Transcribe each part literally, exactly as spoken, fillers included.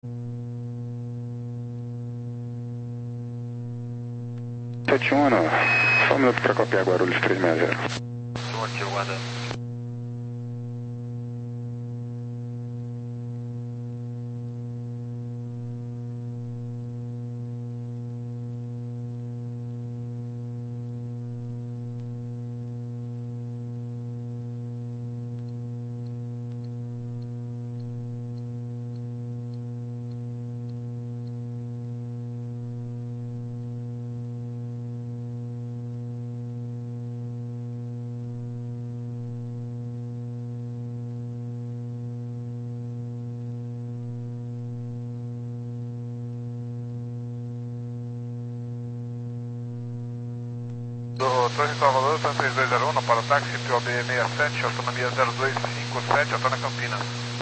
sete um, não. Só um minuto para copiar Guarulhos três seis zero. Ativo, guardando. Do Torre Salvador, três dois zero um, para o táxi P O B sessenta e sete, autonomia zero dois cinco sete, eu estou na Campinas.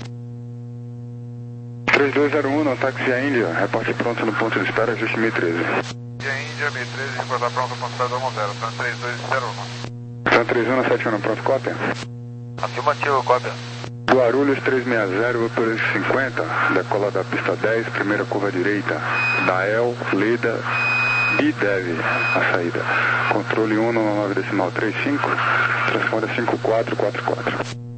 três dois zero um, no táxi a Índia, reporte pronto no ponto de espera, ajuste mil e treze. Índia, Índia, mil e treze, reportar pronto no ponto de espera, zero, estou na três dois zero um. Então três um sete um, pronto, cópia. Afirmativo, cópia. Guarulhos três seis zero, por cinquenta, decola da pista dez, primeira curva direita, Dael, Leda, Bidev, a saída. Controle um nove decimal trinta e cinco, transponder cinco quatro quatro quatro.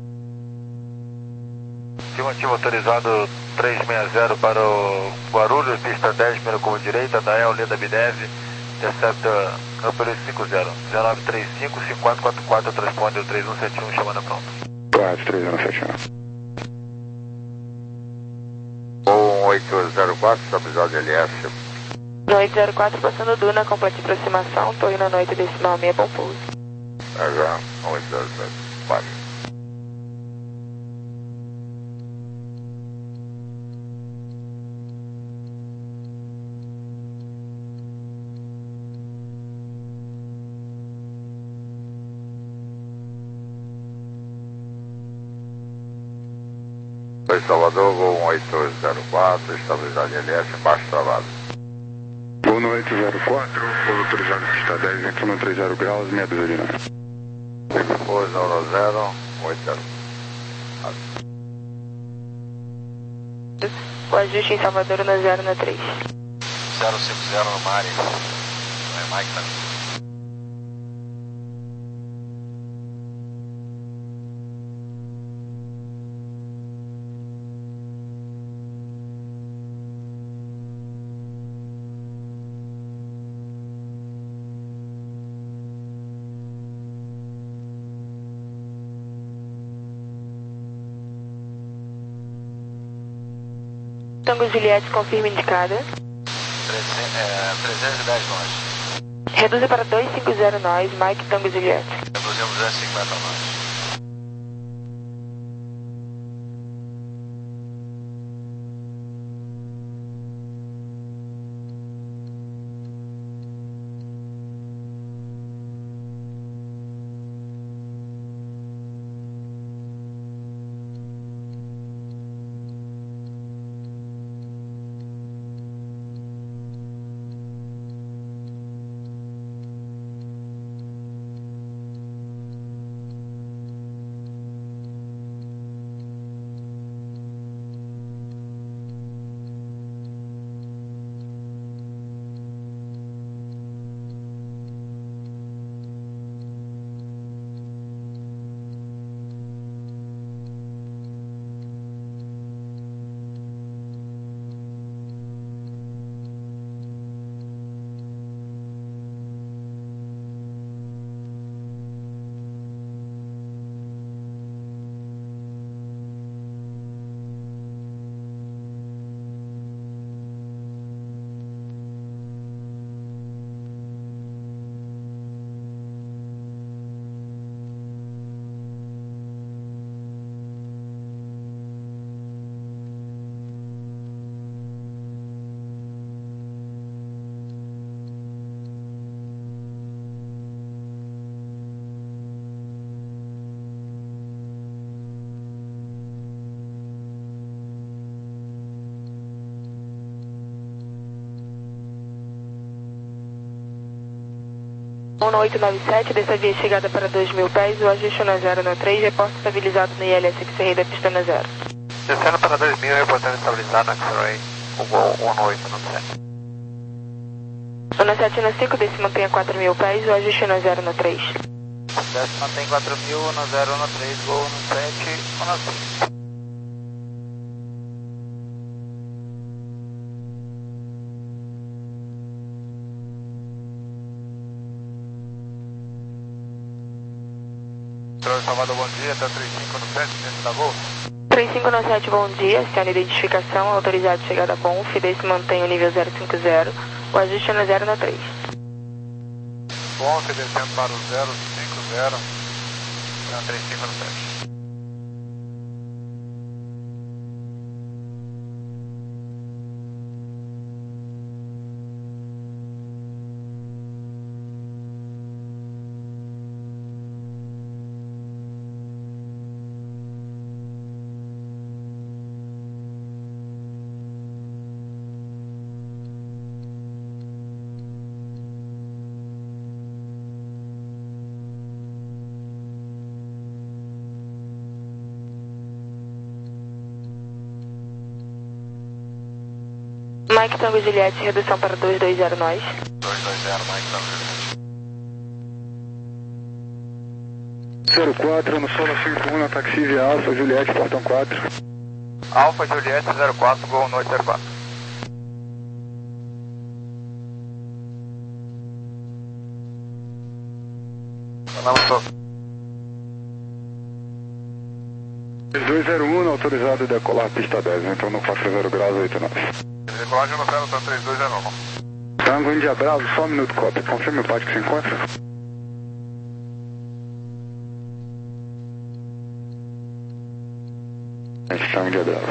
Afirmativo, autorizado três seis zero para o Guarulhos, pista dez, primeira curva direita, Dael, Leda, Bidev, intercepta Campeiro cinco zero, zero nove três cinco, cinco quatro quatro quatro, transponder o três um sete um, chamada pronto. Quatro, três um sete um. um oito zero quatro, estabilizado de L S. oito zero quatro, passando Duna, completa de aproximação, torre na noite decimal meia, bom pouso. H, um oito zero quatro. Oi, Salvador, voo um oito zero quatro, estabilidade L S, baixo travado. Voo no oito zero quatro, voo autorizado pista dez, entrou no trinta graus, meia dúzia de nós. Voo zero zero, oito zero. O ajuste em Salvador na zero na três. zero cinco zero no Mari. Não é Mike também. Tango Juliette, confirma indicada. trezentos e dez nós. Reduza para dois cinco zero nós, Mike Tango Juliette. Reduzimos duzentos e cinquenta nós. um oito nove sete, dessa via chegada para dois mil pés, o ajuste na zero na três, reporte estabilizado no I L S X-Ray da pista na zero. Descendo para dois mil, reportando estabilizado na X-Ray. O voo um oito nove sete. um sete no cinco, desce mantenha quatro mil pés, o ajuste no zero no três. Desce mantém quatro mil, no zero no três, voo no sete, um no cinco. Salvador, bom dia, até três cinco no sete, dentro da voo. três cinco no sete, bom dia, senhora identificação, autorizado chegada a Conf, desce mantém o nível zero cinco zero, o ajuste no zero no três. Bom, você descendo para o zero cinco zero, três cinco no sete. Mike Tango Juliette, redução para dois dois zero nós. dois dois zero, Mike Tango Juliette. zero quatro no Solo cinco um na taxi via Alfa Juliette, portão quatro. Alfa Juliette zero quatro, voo noite zero quatro. dois zero um, autorizado a decolar pista dez, então no quatro zero graus oito nove. Decolagem no zero, três dois zero um. Tango Índia Bravo, só um minuto, cópia. Confirme o pátio que se encontra. Este Tango Índia Bravo.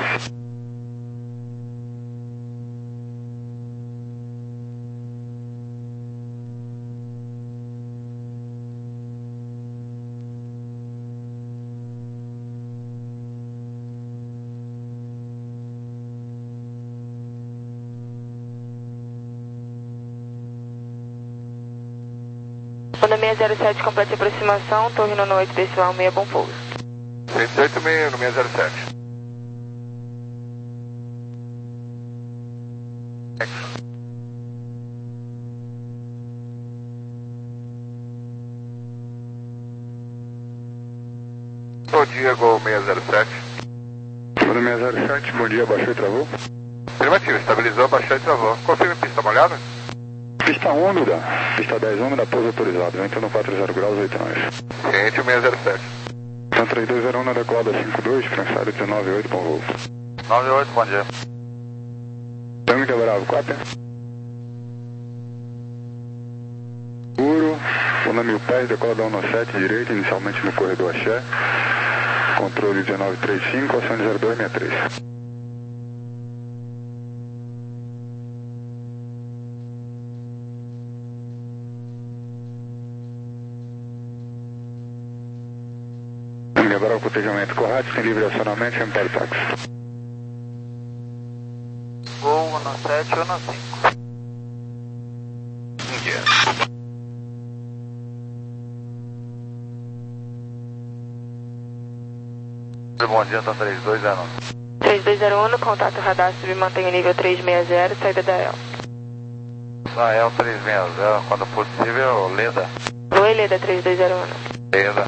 Onda seis zero sete, complete aproximação, torre no oito decimal seis, bom pouso. seis oito seis no seis zero sete. Bom dia, Gol seis zero sete. Onda seis zero sete, bom dia, baixou e travou. Afirmativo, estabilizou, baixou e travou. Confirme pista molhada? Pista úmida, pista dez úmida, pouso autorizado, vento no quatro zero graus oito nove. Ciente seis zero sete. Então três dois zero um na decolada cinco dois, Françário dezenove oito, bom voo. nove oito, bom dia. Tango Índia Bravo, cópia. Puro, onda mil pés, decoladão no sete, direita, inicialmente no corredor Axé. Controle dezenove trinta e cinco, ação de zero dois sessenta e três. Agora o cotejamento correto, tem livre acionamento, chame para o táxi. Voo um no sete, um no cinco. Bom dia, então três dois zero um. três dois zero um, no contato radar submantém o nível três seis zero, saída da E L. Na E L três seis zero, quando possível, Leda. Oi, Leda três dois zero um. Leda.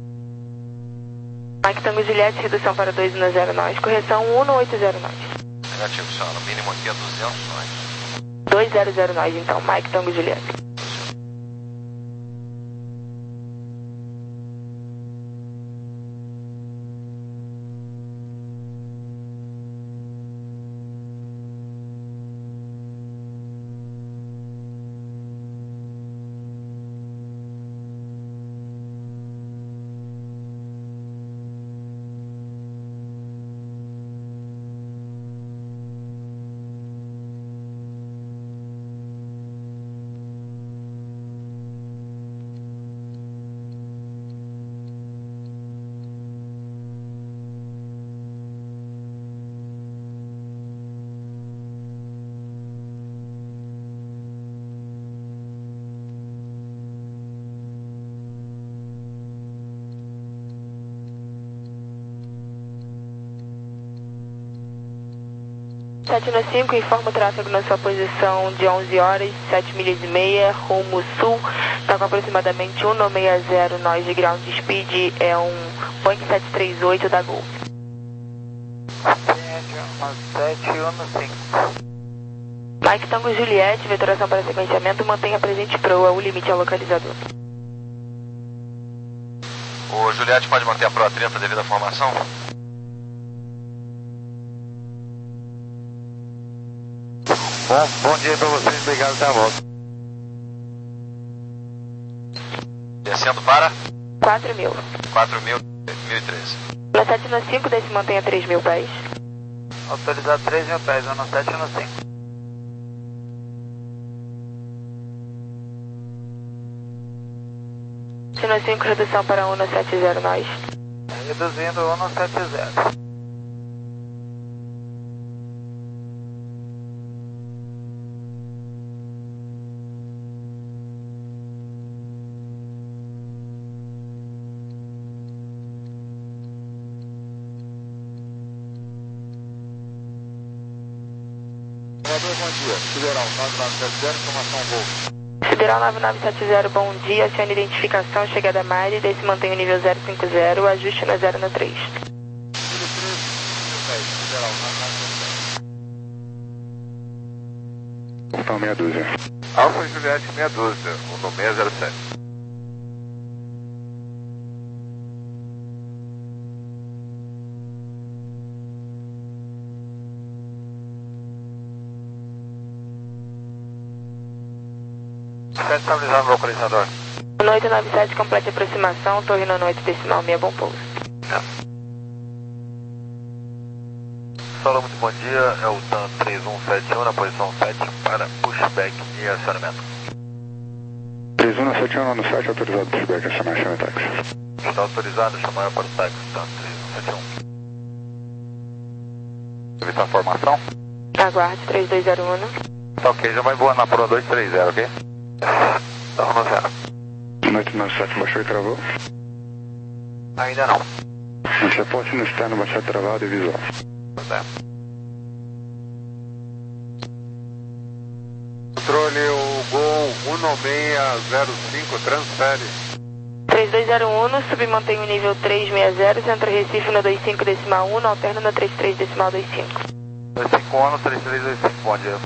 Mike Tango Juliette, redução para dois um zero nós, correção um no oito zero nós. Negativo, senhora, o mínimo aqui é duzentos nós. dois zero zero nós, então, Mike Tango Juliette. sete nove cinco, informa o tráfego na sua posição de onze horas, sete milhas e meia, rumo sul, está com aproximadamente cento e sessenta nós de ground speed, é um Boeing sete três oito da Gol. sete um cinco. Mike Tango Juliette, vetoração para sequenciamento, mantenha presente proa, o limite ao localizador. O Juliette pode manter a proa trinta devido à formação? Bom, bom dia para vocês, obrigado, até a volta. Descendo para? quatro mil. quatro mil, mil e treze. Na sete nove cinco, desce mantenha três mil pés. Autorizado três mil pés, ano sete nove cinco. sete nove cinco, redução para cento e setenta nós. Reduzindo cento e setenta. Bom dia, Sideral nove nove sete zero, informação Gol. Sideral nove nove sete zero, bom dia, acione identificação, chegada a Mari, desce mantém o nível zero cinco zero, ajuste na zero no três. Sideral nove nove sete zero. Portão meia dúzia. Alfa Juliette meia dúzia, o no seis zero sete. Estabilizando o localizador. Noite nove sete, complete aproximação, torre na noite decimal meia, bom pouso. Solo, muito bom dia, é o T A M três um sete um na posição sete para pushback e acionamento. três um sete um no site, autorizado pushback, acionar chama táxi. Está autorizado, chamar para o táxi, T A M três um sete um. Revisar a formação? Aguarde, três dois zero um. Tá ok, já vai voando na proa dois três zero, ok? Então, no zero. Noite nove sete, baixou e travou. Ainda não. Esse aporte no externo, baixar travado e visual. Controle o Gol um nove seis zero cinco, transfere. três dois zero um, submantém o nível três seis zero, centro Recife no vinte e cinco decimal um, alterna no trinta e três decimal vinte e cinco. dois cinco um, três três dois cinco, bom dia.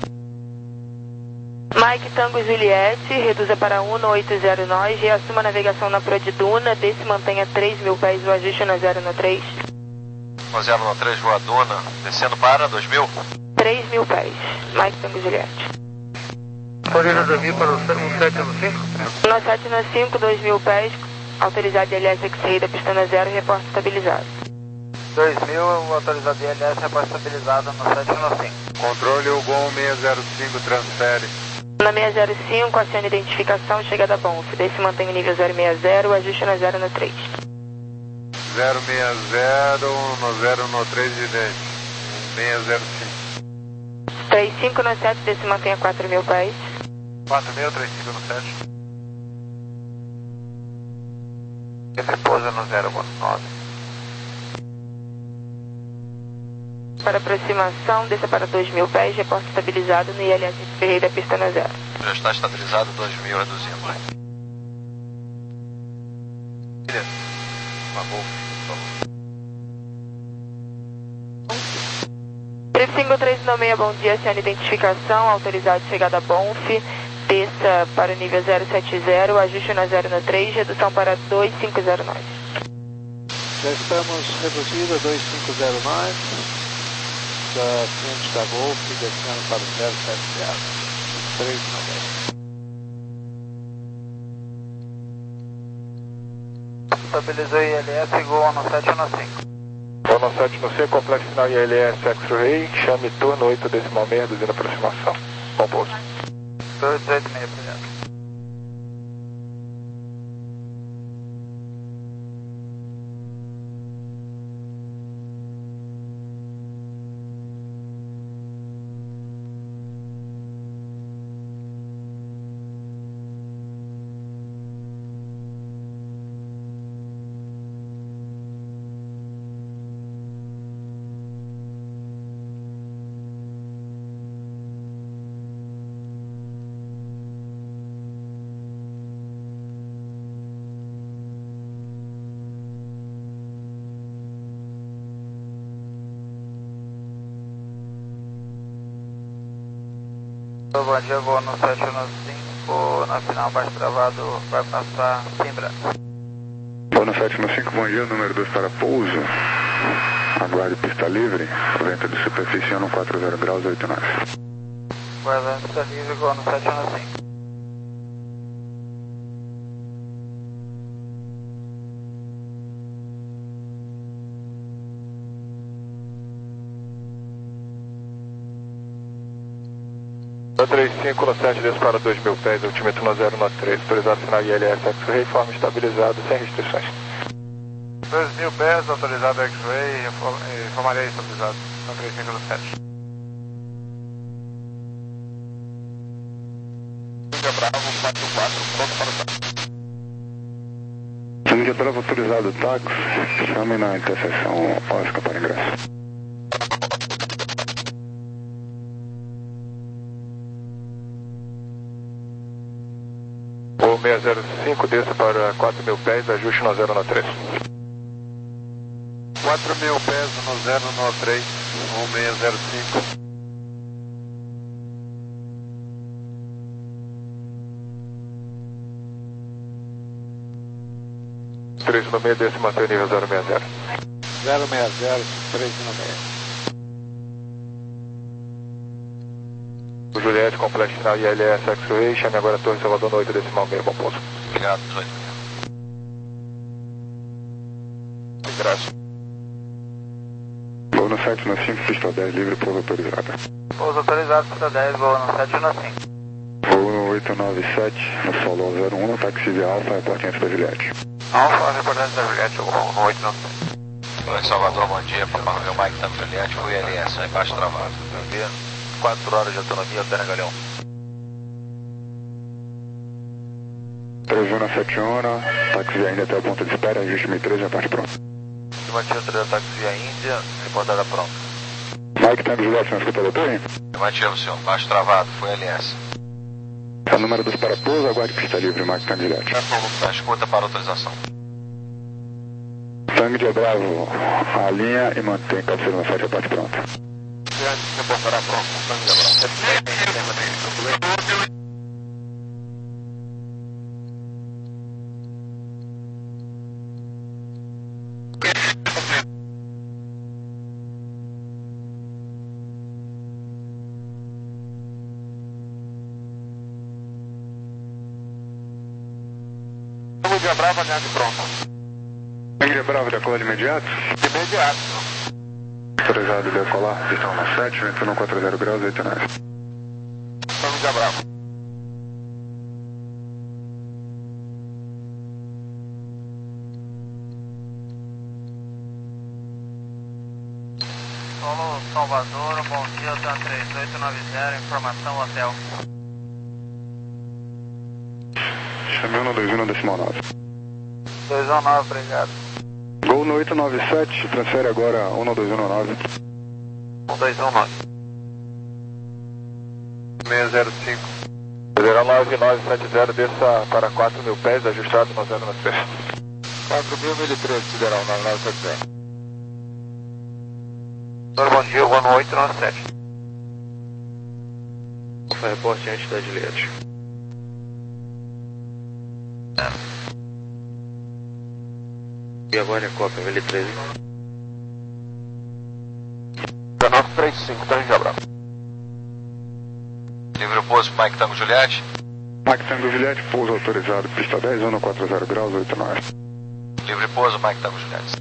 Mike Tango Juliette, reduza para cento e oitenta nós, reassuma a navegação na proa de Duna, desce mantenha três mil pés, o ajuste na zero no três. zero no três, voa Duna, descendo para dois mil? três mil pés, Mike Tango Juliette. Corrida dois mil para o sete nove cinco? No sete nove cinco, dois mil pés, autorizado I L S X-Ray da pista na zero, reporte estabilizado. dois mil, autorizado I L S, reporte estabilizado no sete nove cinco. Controle o Gol seis zero cinco, transfere. Na seis zero cinco, acione identificação, chegada bom. Desce mantém o nível zero seis zero, ajuste na zero no três. zero seis zero, no zero no três idêntico. seis zero cinco. três cinco no sete, desce mantém a quatro mil pés. quatro mil, três cinco no sete. E depois no zero nove. Para aproximação, desça para dois mil pés, reporte estabilizado no I L S Ferreira da pista na zero. Já está estabilizado, dois mil, reduzindo. Uma Gol, por favor. três cinco três nove seis, bom dia, acione identificação, autorizado chegada a Bonf, desça para o nível zero sete zero, ajuste na zero no três, redução para dois cinco zero nove. Já estamos reduzidos a dois cinco zero nove. Da frente da Golf, descendo para o zero sete zero, três nove. Estabilizou I L S, Gol no sete nove cinco. Gol no sete no C, complexo final I L S X-Ray, chame turno oito decimal seis, reduzindo a aproximação. Bom pouso. dois oito seis, obrigado. Bom dia, vou no sete um cinco, na final baixo travado, vai passar Simbra. Vou no sete um cinco, bom dia, número dois para pouso. Aguarde pista livre, vento de superfície um quatro zero graus, oito nove. Guarda pista livre, vou no sete um cinco. três cinco no sete, desce para dois mil pés, altímetro no zero nove três, autorizado sinal I L S X-Ray, forma estabilizado, sem restrições. dois mil pés, autorizado X-Ray, formaria estabilizado, no três cinco no sete. Índia Bravo, quatro quatro, pronto para o táxi. Índia Bravo, autorizado táxi, chame na interseção Oscar para ingresso. seis zero cinco, desça para quatro mil pés, ajuste no zero nove três. quatro mil pés no zero nove três, um seis zero cinco. três no meio, desce e mantém o nível zero seis zero. zero seis zero, três no meio. Juliette, complexo final I L S X-Ray, chame agora a Torre Salvador no oito decimal meio, bom pouso. Obrigado, oito. Graças. Vou no sete um cinco, pista dez, livre, pouso autorizado. Pouso autorizado, pista dez, vou no sete um cinco. Vou no oito nove sete, no solo zero um, no táxi via Alfa, reportante da Juliette. Alfa, reportante da Juliette, eu vou no oito nove sete. Oi, Salvador, bom dia. Para o meu Mike Tango Juliette, fui L S, aí baixo travado. quatro horas de autonomia, Altera Galeão. três um sete um, táxi via Índia até o ponto de espera, ajuste mil e treze, a parte pronta. Estimativa três táxi via Índia, reportada pronta. Mike Tango Juliette, não escuta da torre? Estimativa, senhor, baixo travado, foi L S. É o número dos para pouso, aguarde pista livre, Mike Tango Juliette. Tá, escuta para autorização. Tango de Bravo, a linha e mantém cabeceira no sete, a parte pronta. Reportará pronto, Tango de Bravo. Índia Brava, alinhado pronto. Índia Brava, decolar de imediato? De imediato. Autorizado de decolar, pistão no sete, vento no quatro zero graus, oito nove. Índia Brava. Solo Salvador, bom dia, tá três oito nove zero, informação hotel. Chame um dois um decimal nove. dois um nove, obrigado. Gol no oito nove sete, transfere agora um dois um nove. um dois um nove. seis zero cinco. zero nove nove sete zero, desça para quatro mil pés, ajustado no zero nove três. quatro mil e treze, Sideral nove nove sete zero. Bom dia, vou no oito nove sete. Foi reporte antes da Juliette. E agora é a cópia, L treze. nove três cinco, tá em Jabra. Livre o pouso, Mike Tango Juliette. Mike Tango Juliette, pouso autorizado, pista dez, um quatro zero graus, oito nove. Livre pouso, Mike Tango Juliette.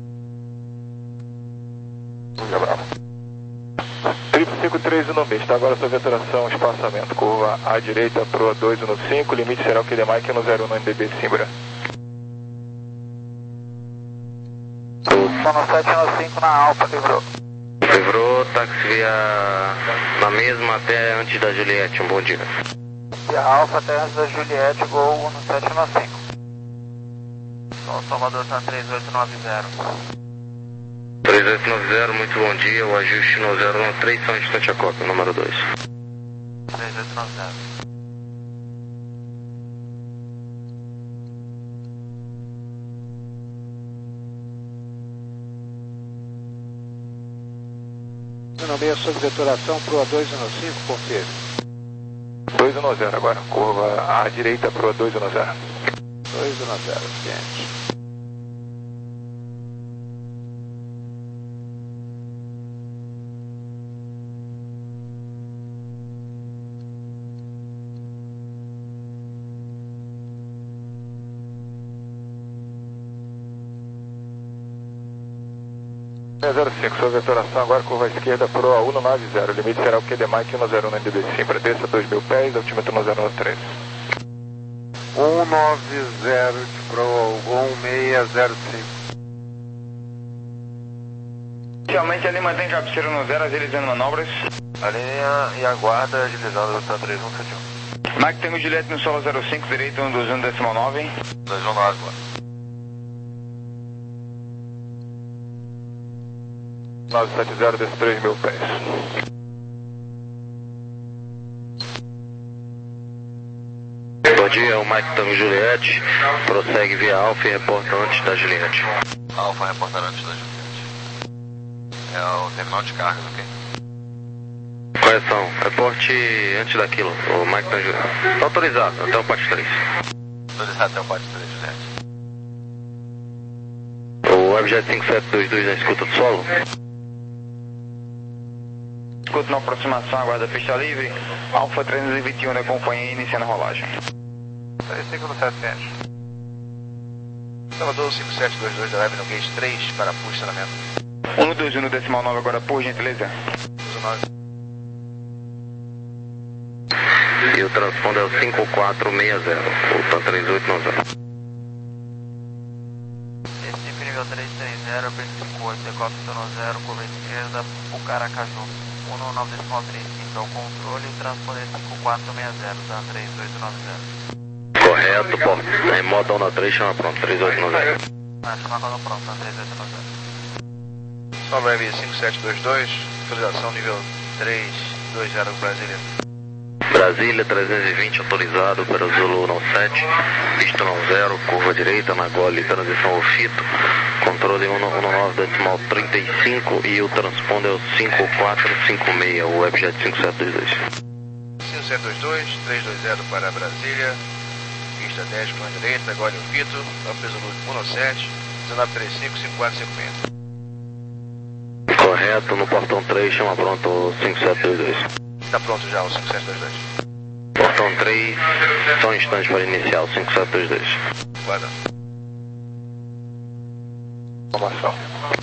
Jabra. Triplo cinco três no mês, está agora sob veteração, espaçamento, curva à direita, proa dois um cinco, limite será o Q D Mike no zero um no N D B Simbra. Estou no sete um cinco na Alfa, livrou. Livrou, táxi via na mesma até antes da Juliette, um bom dia. Via Alfa até antes da Juliette, gol no sete um cinco. Sol Salvador está três oito nove zero. três oito nove zero, muito bom dia, o ajuste no zero um três, são instante a cópia, número dois. três oito nove zero. No meio sob veteração, proa dois um cinco, confirme. dois um zero agora, curva à direita para o dois um zero. dois um zero, cliente. zero cinco, sua vetoração agora, curva à esquerda pro A um nove zero, limite será o Q D Mike um zero um no N D B Sim, para desça dois mil pés, altímetro um zero um três. um nove zero pro um seis zero cinco. Inicialmente ali mantém cabeceira no zero, agilizando manobras. A linha e aguarda, agilizando o três um sete um. Mike Tango Juliette no solo zero cinco, direito um dois um decimal nove. dois um nove agora. nove sete zero, desce três mil pés. Bom dia, o Mike Tango Juliette, prossegue via Alfa e reporta antes da Juliette. Alfa reporta antes da Juliette. É o terminal de cargas, ok? Correção, reporte antes daquilo, o Mike Tango Juliette. Tá autorizado, até o P A T três. Autorizado até o P A T três, Juliette. O Webjet cinco sete dois dois na escuta do solo. Escuta na aproximação, aguarda pista livre. Alfa trezentos e vinte e um da companhia iniciando a rolagem. três cinco no sete sete. Salvador cinco sete dois dois da Web no gate três para posicionamento. um dois um no decimal nove agora, por gentileza. dois um nove. E o transponder é o cinco quatro seis zero, o três oito nove zero. Recife nível três três zero, B cinco oito, decola zero, curva esquerda, Pucaracaju. um nove decimal trinta e cinco ao controle, transponder cinco quatro seis zero, da três oito nove zero. Correto, porta. Remoto onda três, chama pronto, três oito nove zero. Ah, chama quando pronto, da três oito nove zero. Só Web cinco sete dois dois, autorização nível três dois zero Brasília. Brasília trezentos e vinte, autorizado para Zulu nove sete, pista nove zero, curva direita, na gole, transição ao fito, controle um nove decimal trinta e cinco e o transponder é o cinco quatro cinco seis, o Webjet cinco sete dois dois. cinco sete dois dois, três dois zero para Brasília, pista dez, curva direita, gole ao fito, peso um nove sete, dezenove trinta e cinco, cinco quatro cinco seis. Correto, no portão três, chama pronto o cinco sete dois dois. Está pronto já o cinco sete dois dois. Portão três, só um instante para iniciar o cinco sete dois dois. Guarda. Informação.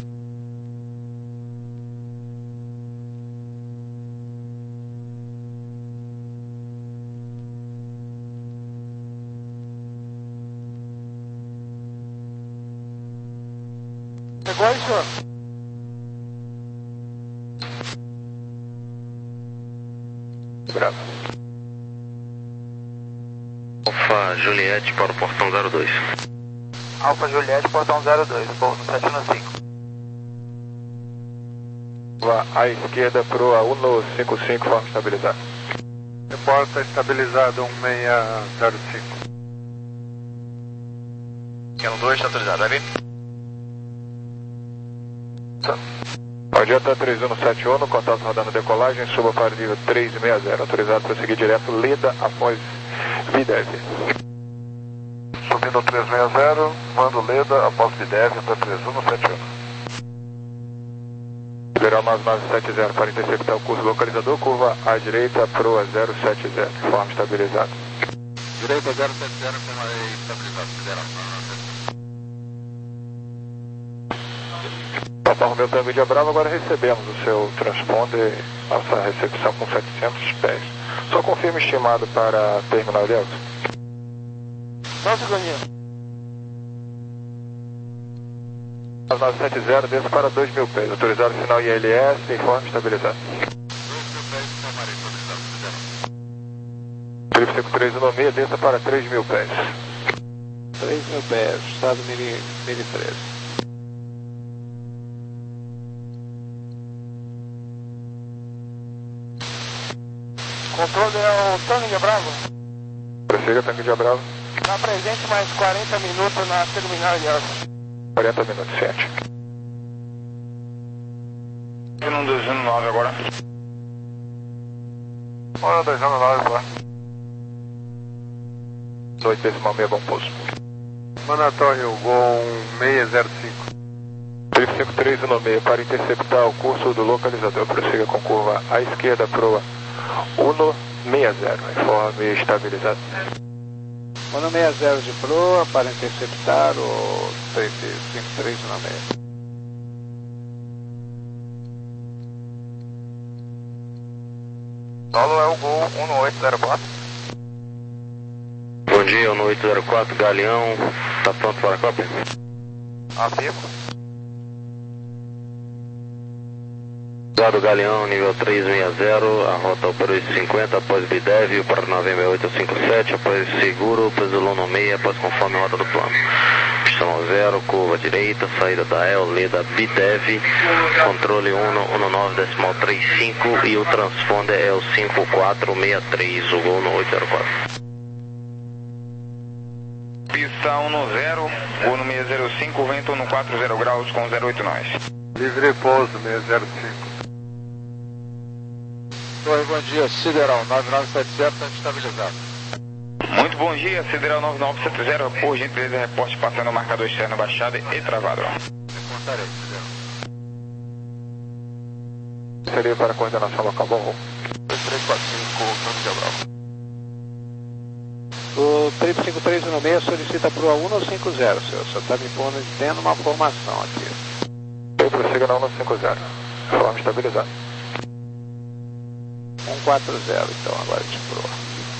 Pegou aí, senhor? Bravo. Alfa Juliette para o portão zero dois. Alfa Juliette, portão zero dois, voo no sete um cinco. Curva à esquerda pro A um no cinco cinco, forma estabilizada. Reporta estabilizado um seis zero cinco. Canon dois, está autorizado, vai vir? Adianta três um sete um, contato rodando decolagem, suba para o nível três seis zero, autorizado para seguir direto Leda após Videv. Subindo três seis zero, mando Leda após Videv para três um sete um. Liberal nove nove sete zero para interceptar o curso localizador, curva à direita, proa zero sete zero, forma estabilizada. Direita zero sete zero, forma estabilizada, federal. Papa Romeu Tango de Bravo, agora recebemos o seu transponder, nossa recepção com setecentos pés. Só confirma estimado para terminal Delta. Só um segundinho. nove nove sete zero, desça para dois mil pés, autorizado sinal I L S, informe estabilizado. dois mil pés, Samaria, autorizado, federal. Trip cinco três um seis, desça para três mil pés. três mil pés, estado Miri, Miri treze. Controle é o Tango de Bravo. Prossiga, Tango de Bravo. Está presente mais quarenta minutos na terminal de Alfa. quarenta minutos, sete. um dois um nove agora. um dois um nove, oito decimal meia, bom pouso. Mandatório, Gol seis zero cinco. três cinco três um seis, para interceptar o curso do localizador, prossiga com curva à esquerda, proa um seis zero, informe estabilizado. um seis zero de proa para interceptar o três cinco três um seis. Solo é o Gol um oito zero quatro. Bom dia, um oito zero quatro, Galeão, tá pronto para a cópia? Afirmo. Usado Galeão, nível três seis zero, a rota operou cinquenta após B D E V, para Novembro oito cinco sete, após seguro, Pesolon no meio, após conforme a rota do plano. Pistão zero, curva direita, saída da E L, leda B D E V, controle um nove decimal trinta e cinco e o transponder é o cinco quatro seis três, o Gol no oito zero quatro. Pista um zero, Gol no seis zero cinco, vento no quatro zero graus com zero oito nós. Livre pouso seis zero cinco. Oi, bom dia, Sideral nove nove sete zero, está estabilizado. Muito bom dia, Sideral nove nove sete zero, por gentileza, reporte passando o marcador externo baixado e travado. Reportarei, Sideral. Seria para a coordenação local, bom. dois três quatro cinco, plano de Abral. O três cinco três um seis solicita proa um cinco zero, senhor. Só está me pondo tendo uma formação aqui. Eu prossigo na um cinco zero, informe estabilizado. um quatro zero, então, agora de proa.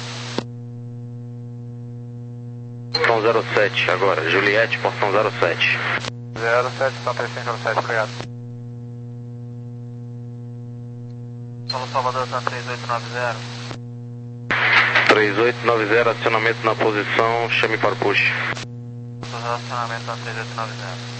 Portão zero sete, agora, Juliette, portão zero sete. zero sete, então três cinco zero sete, obrigado. Solo Salvador, está três oito nove zero. três oito nove zero, acionamento na posição, chame para o push. Acionamento na três oito nove zero.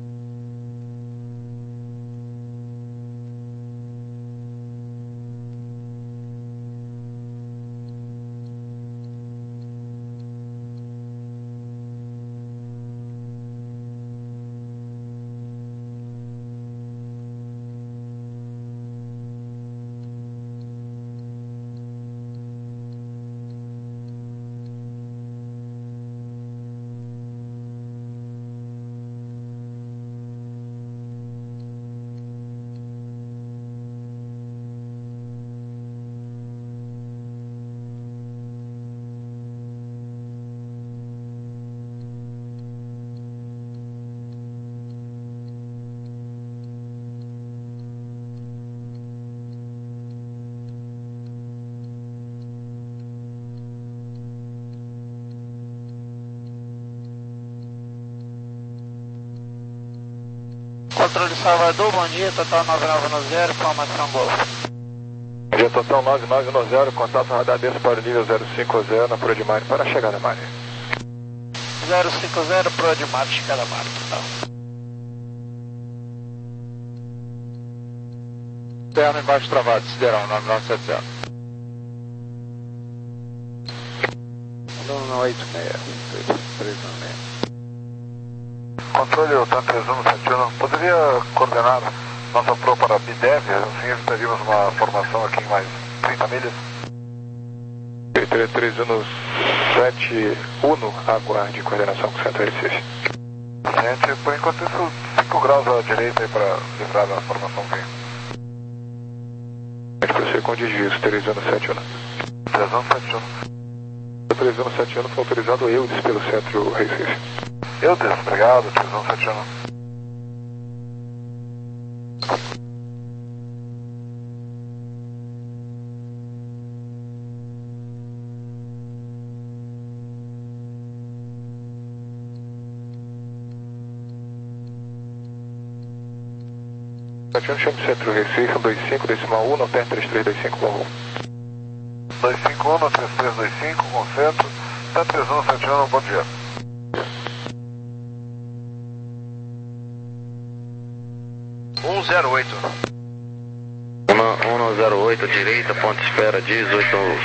Controle Salvador, bom dia, total nove nove nove zero, formação Gol. Bom dia, total nove nove nove zero, contato radar desce para o nível zero cinco zero, na proa de Mare, para a chegada Mare. zero cinco zero, proa de Mare, chegada Mare, total. Terno embaixo travado, Sideral nove nove sete zero. um oito seis, três um seis. Controle o TAM três um sete um, poderia coordenar nossa proa para B D E V? Assim evitaríamos uma formação aqui em mais trinta milhas. três um sete um, aguarde coordenação com Centro Recife. Gente, por enquanto isso, cinco graus à direita aí para livrar da formação V. A gente prossegue com desvios, três um sete um. três um sete um. O três um sete um foi autorizado eu disse pelo Centro Recife. Eu desço, obrigado, três um sete um. sete um, chame Centro Recife, um dois cinco, decimal um, no T R três três dois cinco, bom. dois cinco um, no três três dois cinco, com centro, T três um sete um, bom dia. um zero oito. um zero oito, direita, ponte espera dezoito